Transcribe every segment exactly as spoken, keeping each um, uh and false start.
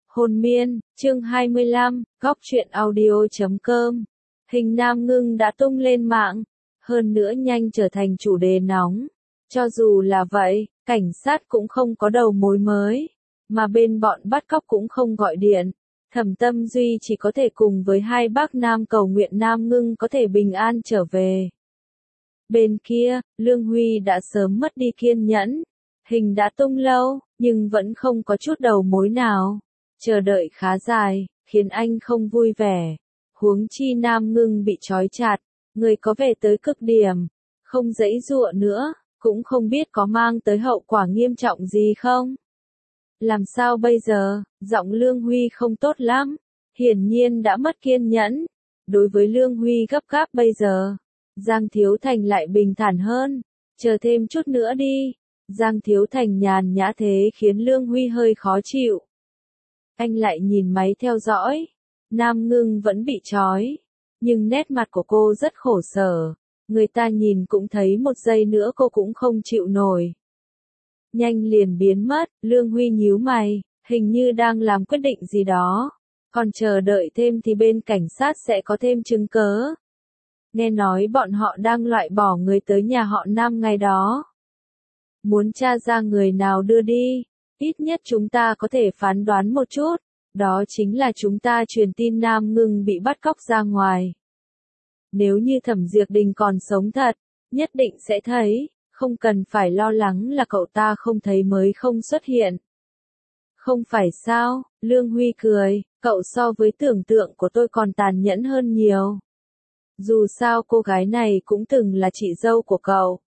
Hồn miên, chương hai mươi lăm, góc truyện audio chấm com. Hình Nam Ngưng đã tung lên mạng, hơn nữa nhanh trở thành chủ đề nóng. Cho dù là vậy, cảnh sát cũng không có đầu mối mới, mà bên bọn bắt cóc cũng không gọi điện. Thẩm Tâm Duy chỉ có thể cùng với hai bác Nam cầu nguyện Nam Ngưng có thể bình an trở về. Bên kia, Lương Huy đã sớm mất đi kiên nhẫn. Hình đã tung lâu, nhưng vẫn không có chút đầu mối nào. Chờ đợi khá dài, khiến anh không vui vẻ. Huống chi Nam Ngưng bị trói chặt, người có vẻ tới cực điểm, không giãy giụa nữa, cũng không biết có mang tới hậu quả nghiêm trọng gì không. Làm sao bây giờ? Giọng Lương Huy không tốt lắm, hiển nhiên đã mất kiên nhẫn. Đối với Lương Huy gấp gáp bây giờ, Giang Thiếu Thành lại bình thản hơn, chờ thêm chút nữa đi. Giang Thiếu Thành nhàn nhã thế khiến Lương Huy hơi khó chịu. Anh lại nhìn máy theo dõi. Nam Ngưng vẫn bị trói, nhưng nét mặt của cô rất khổ sở. Người ta nhìn cũng thấy một giây nữa cô cũng không chịu nổi. Nhanh liền biến mất, Lương Huy nhíu mày, hình như đang làm quyết định gì đó. Còn chờ đợi thêm thì bên cảnh sát sẽ có thêm chứng cớ. Nghe nói bọn họ đang loại bỏ người tới nhà họ Nam ngày đó. Muốn tra ra người nào đưa đi, ít nhất chúng ta có thể phán đoán một chút, đó chính là chúng ta truyền tin Nam Ngưng bị bắt cóc ra ngoài. Nếu như Thẩm Diệp Đình còn sống thật, nhất định sẽ thấy, không cần phải lo lắng là cậu ta không thấy mới không xuất hiện. Không phải sao, Lương Huy cười, cậu so với tưởng tượng của tôi còn tàn nhẫn hơn nhiều. Dù sao cô gái này cũng từng là chị dâu của cậu.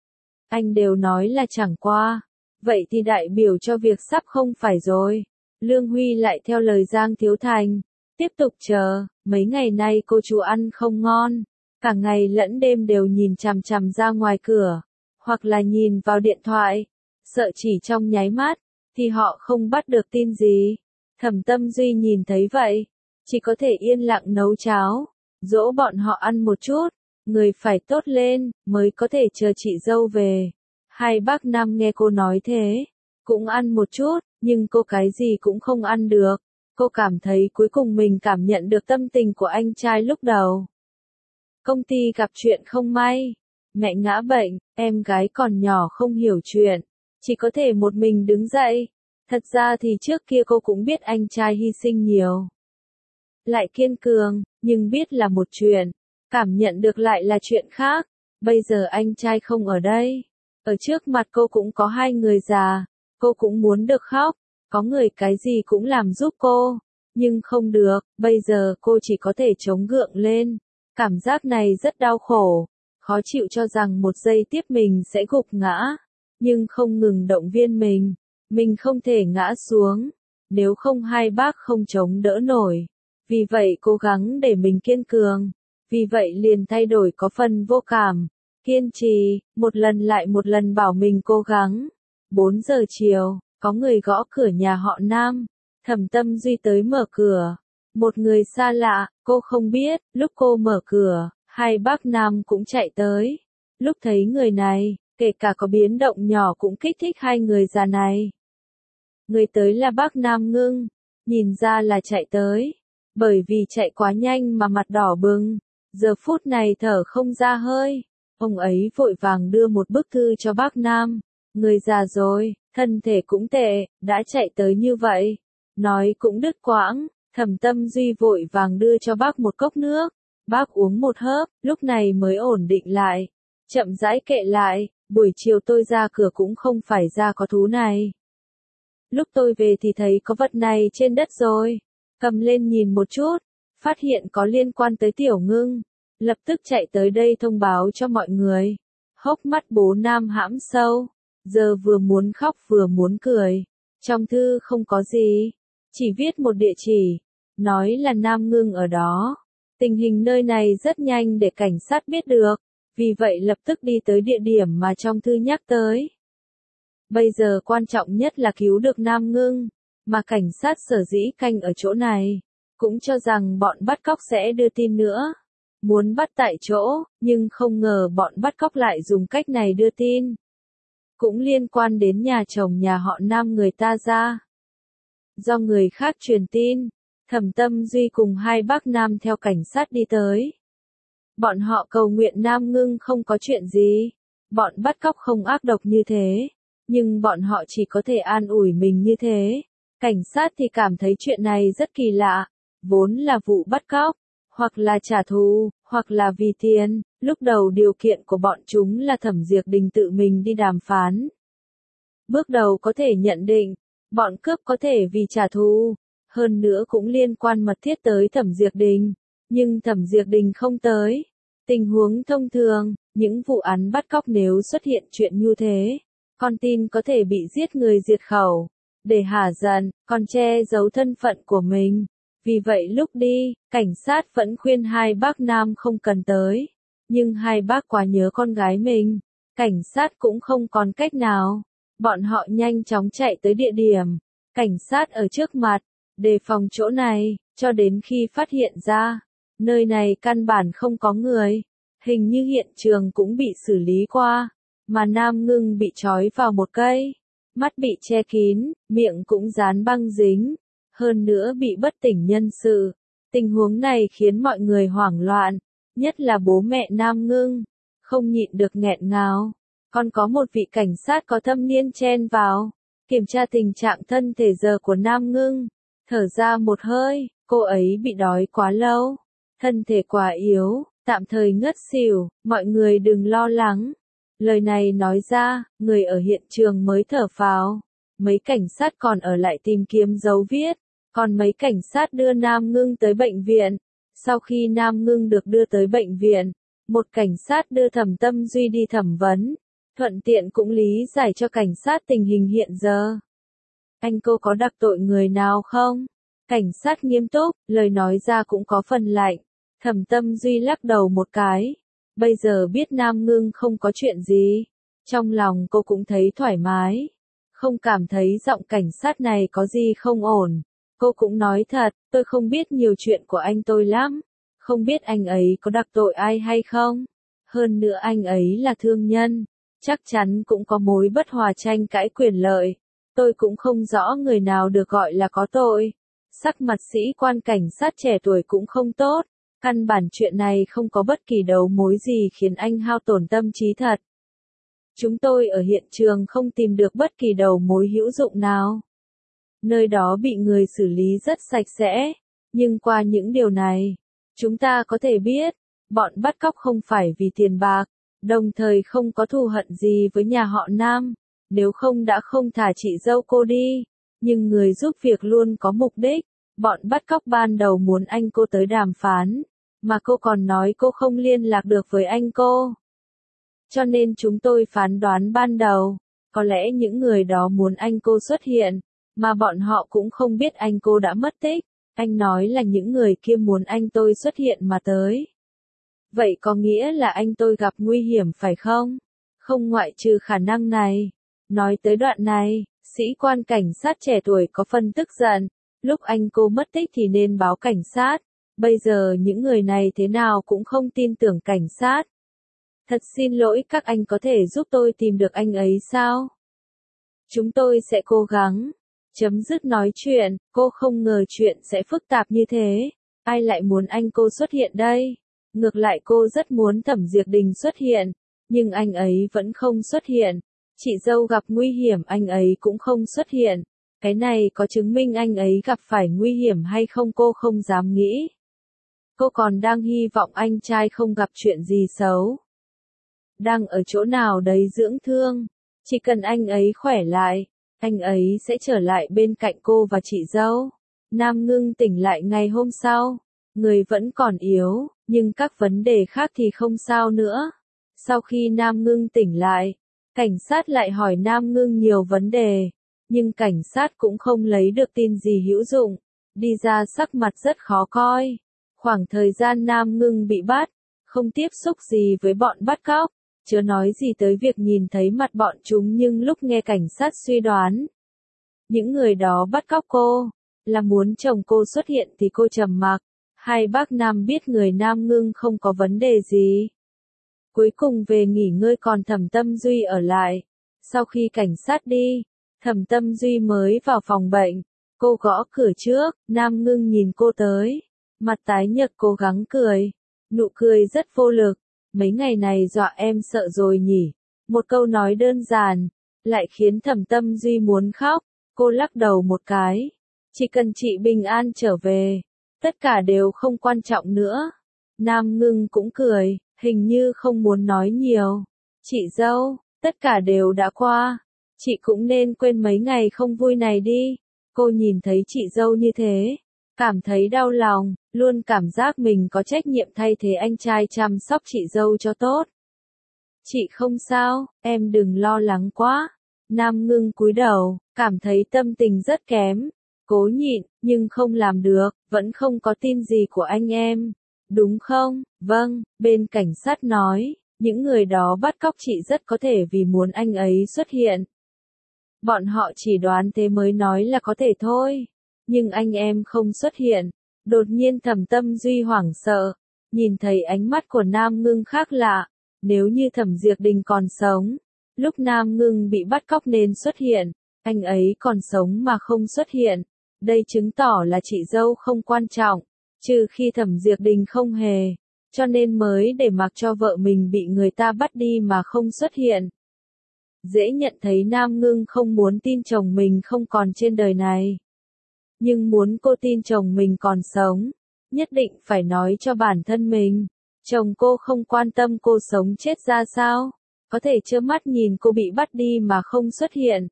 Anh đều nói là chẳng qua, vậy thì đại biểu cho việc sắp không phải rồi. Lương Huy lại theo lời Giang Thiếu Thành, tiếp tục chờ, mấy ngày nay cô chú ăn không ngon, cả ngày lẫn đêm đều nhìn chằm chằm ra ngoài cửa, hoặc là nhìn vào điện thoại, sợ chỉ trong nháy mắt, thì họ không bắt được tin gì. Thẩm Tâm Duy nhìn thấy vậy, chỉ có thể yên lặng nấu cháo, dỗ bọn họ ăn một chút. Người phải tốt lên, mới có thể chờ chị dâu về. Hai bác Nam nghe cô nói thế, cũng ăn một chút, nhưng cô cái gì cũng không ăn được. Cô cảm thấy cuối cùng mình cảm nhận được tâm tình của anh trai lúc đầu. Công ty gặp chuyện không may, mẹ ngã bệnh, em gái còn nhỏ không hiểu chuyện, chỉ có thể một mình đứng dậy. Thật ra thì trước kia cô cũng biết anh trai hy sinh nhiều, lại kiên cường, nhưng biết là một chuyện, cảm nhận được lại là chuyện khác. Bây giờ anh trai không ở đây, ở trước mặt cô cũng có hai người già, cô cũng muốn được khóc, có người cái gì cũng làm giúp cô, nhưng không được, bây giờ cô chỉ có thể chống gượng lên. Cảm giác này rất đau khổ, khó chịu cho rằng một giây tiếp mình sẽ gục ngã, nhưng không ngừng động viên mình, mình không thể ngã xuống, nếu không hai bác không chống đỡ nổi. Vì vậy cố gắng để mình kiên cường. Vì vậy liền thay đổi có phần vô cảm, kiên trì, một lần lại một lần bảo mình cố gắng. bốn giờ chiều, có người gõ cửa nhà họ Nam. Thẩm Tâm Duy tới mở cửa. Một người xa lạ, cô không biết, lúc cô mở cửa, hai bác Nam cũng chạy tới. Lúc thấy người này, kể cả có biến động nhỏ cũng kích thích hai người già này. Người tới là bác Nam Ngưng, nhìn ra là chạy tới. Bởi vì chạy quá nhanh mà mặt đỏ bừng, giờ phút này thở không ra hơi. Ông ấy vội vàng đưa một bức thư cho bác Nam. Người già rồi, thân thể cũng tệ, đã chạy tới như vậy. Nói cũng đứt quãng, Thẩm Tâm Duy vội vàng đưa cho bác một cốc nước. Bác uống một hớp, lúc này mới ổn định lại. Chậm rãi kệ lại, buổi chiều tôi ra cửa cũng không phải ra có thú này. Lúc tôi về thì thấy có vật này trên đất rồi. Cầm lên nhìn một chút, phát hiện có liên quan tới Tiểu Ngưng, lập tức chạy tới đây thông báo cho mọi người. Hốc mắt bố Nam hãm sâu, giờ vừa muốn khóc vừa muốn cười. Trong thư không có gì, chỉ viết một địa chỉ, nói là Nam Ngưng ở đó. Tình hình nơi này rất nhanh để cảnh sát biết được, vì vậy lập tức đi tới địa điểm mà trong thư nhắc tới. Bây giờ quan trọng nhất là cứu được Nam Ngưng. Mà cảnh sát sở dĩ canh ở chỗ này, cũng cho rằng bọn bắt cóc sẽ đưa tin nữa. Muốn bắt tại chỗ, nhưng không ngờ bọn bắt cóc lại dùng cách này đưa tin. Cũng liên quan đến nhà chồng nhà họ Nam người ta ra. Do người khác truyền tin, Thẩm Tâm Duy cùng hai bác nam theo cảnh sát đi tới. Bọn họ cầu nguyện Nam Ngưng không có chuyện gì. Bọn bắt cóc không ác độc như thế. Nhưng bọn họ chỉ có thể an ủi mình như thế. Cảnh sát thì cảm thấy chuyện này rất kỳ lạ. Vốn là vụ bắt cóc, hoặc là trả thù, hoặc là vì tiền. Lúc đầu điều kiện của bọn chúng là Thẩm Diệp Đình tự mình đi đàm phán. Bước đầu có thể nhận định, bọn cướp có thể vì trả thù. Hơn nữa cũng liên quan mật thiết tới Thẩm Diệp Đình. Nhưng Thẩm Diệp Đình không tới. Tình huống thông thường, những vụ án bắt cóc nếu xuất hiện chuyện như thế, con tin có thể bị giết người diệt khẩu. Để hả giận, còn che giấu thân phận của mình. Vì vậy lúc đi, cảnh sát vẫn khuyên hai bác nam không cần tới. Nhưng hai bác quá nhớ con gái mình. Cảnh sát cũng không còn cách nào. Bọn họ nhanh chóng chạy tới địa điểm. Cảnh sát ở trước mặt, đề phòng chỗ này, cho đến khi phát hiện ra. Nơi này căn bản không có người. Hình như hiện trường cũng bị xử lý qua. Mà Nam Ngưng bị trói vào một cây. Mắt bị che kín, miệng cũng dán băng dính. Hơn nữa bị bất tỉnh nhân sự. Tình huống này khiến mọi người hoảng loạn. Nhất là bố mẹ Nam Ngưng. Không nhịn được nghẹn ngào. Còn có một vị cảnh sát có thâm niên chen vào. Kiểm tra tình trạng thân thể giờ của Nam Ngưng. Thở ra một hơi, cô ấy bị đói quá lâu. Thân thể quá yếu, tạm thời ngất xỉu, mọi người đừng lo lắng. Lời này nói ra, người ở hiện trường mới thở phào. Mấy cảnh sát còn ở lại tìm kiếm dấu viết. Còn mấy cảnh sát đưa Nam Ngưng tới bệnh viện. Sau khi Nam Ngưng được đưa tới bệnh viện, một cảnh sát đưa Thẩm Tâm Duy đi thẩm vấn. Thuận tiện cũng lý giải cho cảnh sát tình hình hiện giờ. Anh cô có đắc tội người nào không? Cảnh sát nghiêm túc, lời nói ra cũng có phần lạnh. Thẩm Tâm Duy lắc đầu một cái. Bây giờ biết Nam Ngưng không có chuyện gì. Trong lòng cô cũng thấy thoải mái. Không cảm thấy giọng cảnh sát này có gì không ổn. Cô cũng nói thật, tôi không biết nhiều chuyện của anh tôi lắm. Không biết anh ấy có đắc tội ai hay không. Hơn nữa anh ấy là thương nhân. Chắc chắn cũng có mối bất hòa tranh cãi quyền lợi. Tôi cũng không rõ người nào được gọi là có tội. Sắc mặt sĩ quan cảnh sát trẻ tuổi cũng không tốt. Căn bản chuyện này không có bất kỳ đầu mối gì khiến anh hao tổn tâm trí thật. Chúng tôi ở hiện trường không tìm được bất kỳ đầu mối hữu dụng nào. Nơi đó bị người xử lý rất sạch sẽ. Nhưng qua những điều này, chúng ta có thể biết, bọn bắt cóc không phải vì tiền bạc, đồng thời không có thù hận gì với nhà họ Nam. Nếu không đã không thả chị dâu cô đi. Nhưng người giúp việc luôn có mục đích. Bọn bắt cóc ban đầu muốn anh cô tới đàm phán. Mà cô còn nói cô không liên lạc được với anh cô. Cho nên chúng tôi phán đoán ban đầu. Có lẽ những người đó muốn anh cô xuất hiện. Mà bọn họ cũng không biết anh cô đã mất tích. Anh nói là những người kia muốn anh tôi xuất hiện mà tới. Vậy có nghĩa là anh tôi gặp nguy hiểm phải không? Không ngoại trừ khả năng này. Nói tới đoạn này, sĩ quan cảnh sát trẻ tuổi có phần tức giận. Lúc anh cô mất tích thì nên báo cảnh sát. Bây giờ những người này thế nào cũng không tin tưởng cảnh sát. Thật xin lỗi, các anh có thể giúp tôi tìm được anh ấy sao? Chúng tôi sẽ cố gắng. Chấm dứt nói chuyện, cô không ngờ chuyện sẽ phức tạp như thế. Ai lại muốn anh cô xuất hiện đây? Ngược lại cô rất muốn Thẩm Diệp Đình xuất hiện. Nhưng anh ấy vẫn không xuất hiện. Chị dâu gặp nguy hiểm anh ấy cũng không xuất hiện. Cái này có chứng minh anh ấy gặp phải nguy hiểm hay không cô không dám nghĩ. Cô còn đang hy vọng anh trai không gặp chuyện gì xấu. Đang ở chỗ nào đấy dưỡng thương. Chỉ cần anh ấy khỏe lại, anh ấy sẽ trở lại bên cạnh cô và chị dâu. Nam Ngưng tỉnh lại ngày hôm sau. Người vẫn còn yếu, nhưng các vấn đề khác thì không sao nữa. Sau khi Nam Ngưng tỉnh lại, cảnh sát lại hỏi Nam Ngưng nhiều vấn đề. Nhưng cảnh sát cũng không lấy được tin gì hữu dụng. Đi ra sắc mặt rất khó coi. Khoảng thời gian Nam Ngưng bị bắt, không tiếp xúc gì với bọn bắt cóc. Chớ nói gì tới việc nhìn thấy mặt bọn chúng, nhưng lúc nghe cảnh sát suy đoán. Những người đó bắt cóc cô, là muốn chồng cô xuất hiện thì cô trầm mặc. Hai bác Nam biết người Nam Ngưng không có vấn đề gì. Cuối cùng về nghỉ ngơi còn Thẩm Tâm Duy ở lại. Sau khi cảnh sát đi, Thẩm Tâm Duy mới vào phòng bệnh. Cô gõ cửa trước, Nam Ngưng nhìn cô tới. Mặt tái nhợt cố gắng cười. Nụ cười rất vô lực. Mấy ngày này dọa em sợ rồi nhỉ. Một câu nói đơn giản, lại khiến Thẩm Tâm Duy muốn khóc. Cô lắc đầu một cái. Chỉ cần chị bình an trở về, tất cả đều không quan trọng nữa. Nam Ngưng cũng cười, hình như không muốn nói nhiều. Chị dâu, tất cả đều đã qua. Chị cũng nên quên mấy ngày không vui này đi. Cô nhìn thấy chị dâu như thế, cảm thấy đau lòng, luôn cảm giác mình có trách nhiệm thay thế anh trai chăm sóc chị dâu cho tốt. Chị không sao, em đừng lo lắng quá. Nam Ngưng cúi đầu, cảm thấy tâm tình rất kém. Cố nhịn, nhưng không làm được, vẫn không có tin gì của anh em. Đúng không? Vâng, bên cảnh sát nói, những người đó bắt cóc chị rất có thể vì muốn anh ấy xuất hiện. Bọn họ chỉ đoán thế mới nói là có thể thôi. Nhưng anh em không xuất hiện. Đột nhiên Thẩm Tâm Duy hoảng sợ. Nhìn thấy ánh mắt của Nam Ngưng khác lạ. Nếu như Thẩm Diệp Đình còn sống, lúc Nam Ngưng bị bắt cóc nên xuất hiện. Anh ấy còn sống mà không xuất hiện. Đây chứng tỏ là chị dâu không quan trọng. Trừ khi Thẩm Diệp Đình không hề. Cho nên mới để mặc cho vợ mình bị người ta bắt đi mà không xuất hiện. Dễ nhận thấy Nam Ngưng không muốn tin chồng mình không còn trên đời này. Nhưng muốn cô tin chồng mình còn sống, nhất định phải nói cho bản thân mình. Chồng cô không quan tâm cô sống chết ra sao, có thể trơ mắt nhìn cô bị bắt đi mà không xuất hiện.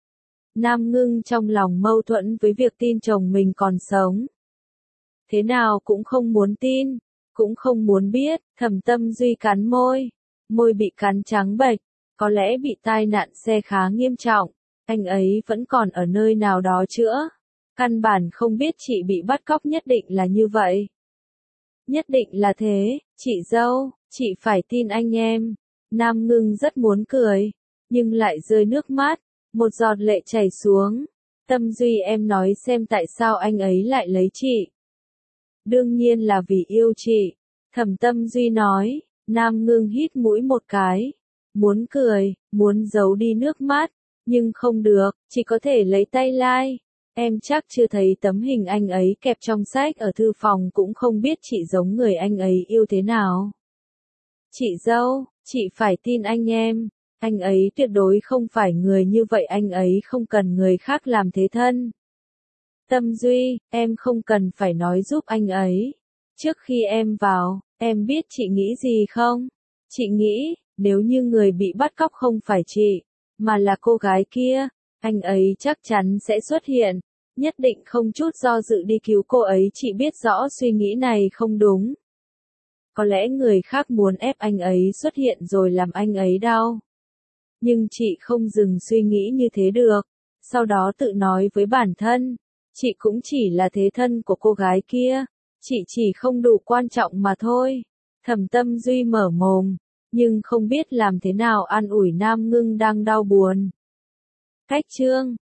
Nam Ngưng trong lòng mâu thuẫn với việc tin chồng mình còn sống. Thế nào cũng không muốn tin, cũng không muốn biết. Thẩm Tâm Duy cắn môi, môi bị cắn trắng bệch. Có lẽ bị tai nạn xe khá nghiêm trọng, anh ấy vẫn còn ở nơi nào đó chữa. Căn bản không biết chị bị bắt cóc, nhất định là như vậy. Nhất định là thế, chị dâu, chị phải tin anh em. Nam Ngưng rất muốn cười, nhưng lại rơi nước mắt, một giọt lệ chảy xuống. Tâm Duy, em nói xem tại sao anh ấy lại lấy chị. Đương nhiên là vì yêu chị. Thẩm Tâm Duy nói. Nam Ngưng hít mũi một cái. Muốn cười, muốn giấu đi nước mắt, nhưng không được, chỉ có thể lấy tay lai. Em chắc chưa thấy tấm hình anh ấy kẹp trong sách ở thư phòng, cũng không biết chị giống người anh ấy yêu thế nào. Chị dâu, chị phải tin anh em, anh ấy tuyệt đối không phải người như vậy, anh ấy không cần người khác làm thế thân. Tâm Duy, em không cần phải nói giúp anh ấy. Trước khi em vào, em biết chị nghĩ gì không? Chị nghĩ, nếu như người bị bắt cóc không phải chị, mà là cô gái kia, anh ấy chắc chắn sẽ xuất hiện, nhất định không chút do dự đi cứu cô ấy. Chị biết rõ suy nghĩ này không đúng. Có lẽ người khác muốn ép anh ấy xuất hiện rồi làm anh ấy đau. Nhưng chị không dừng suy nghĩ như thế được. Sau đó tự nói với bản thân, chị cũng chỉ là thế thân của cô gái kia, chị chỉ không đủ quan trọng mà thôi. Thẩm Tâm Duy mở mồm, nhưng không biết làm thế nào an ủi Nam Ngưng đang đau buồn. Cách chương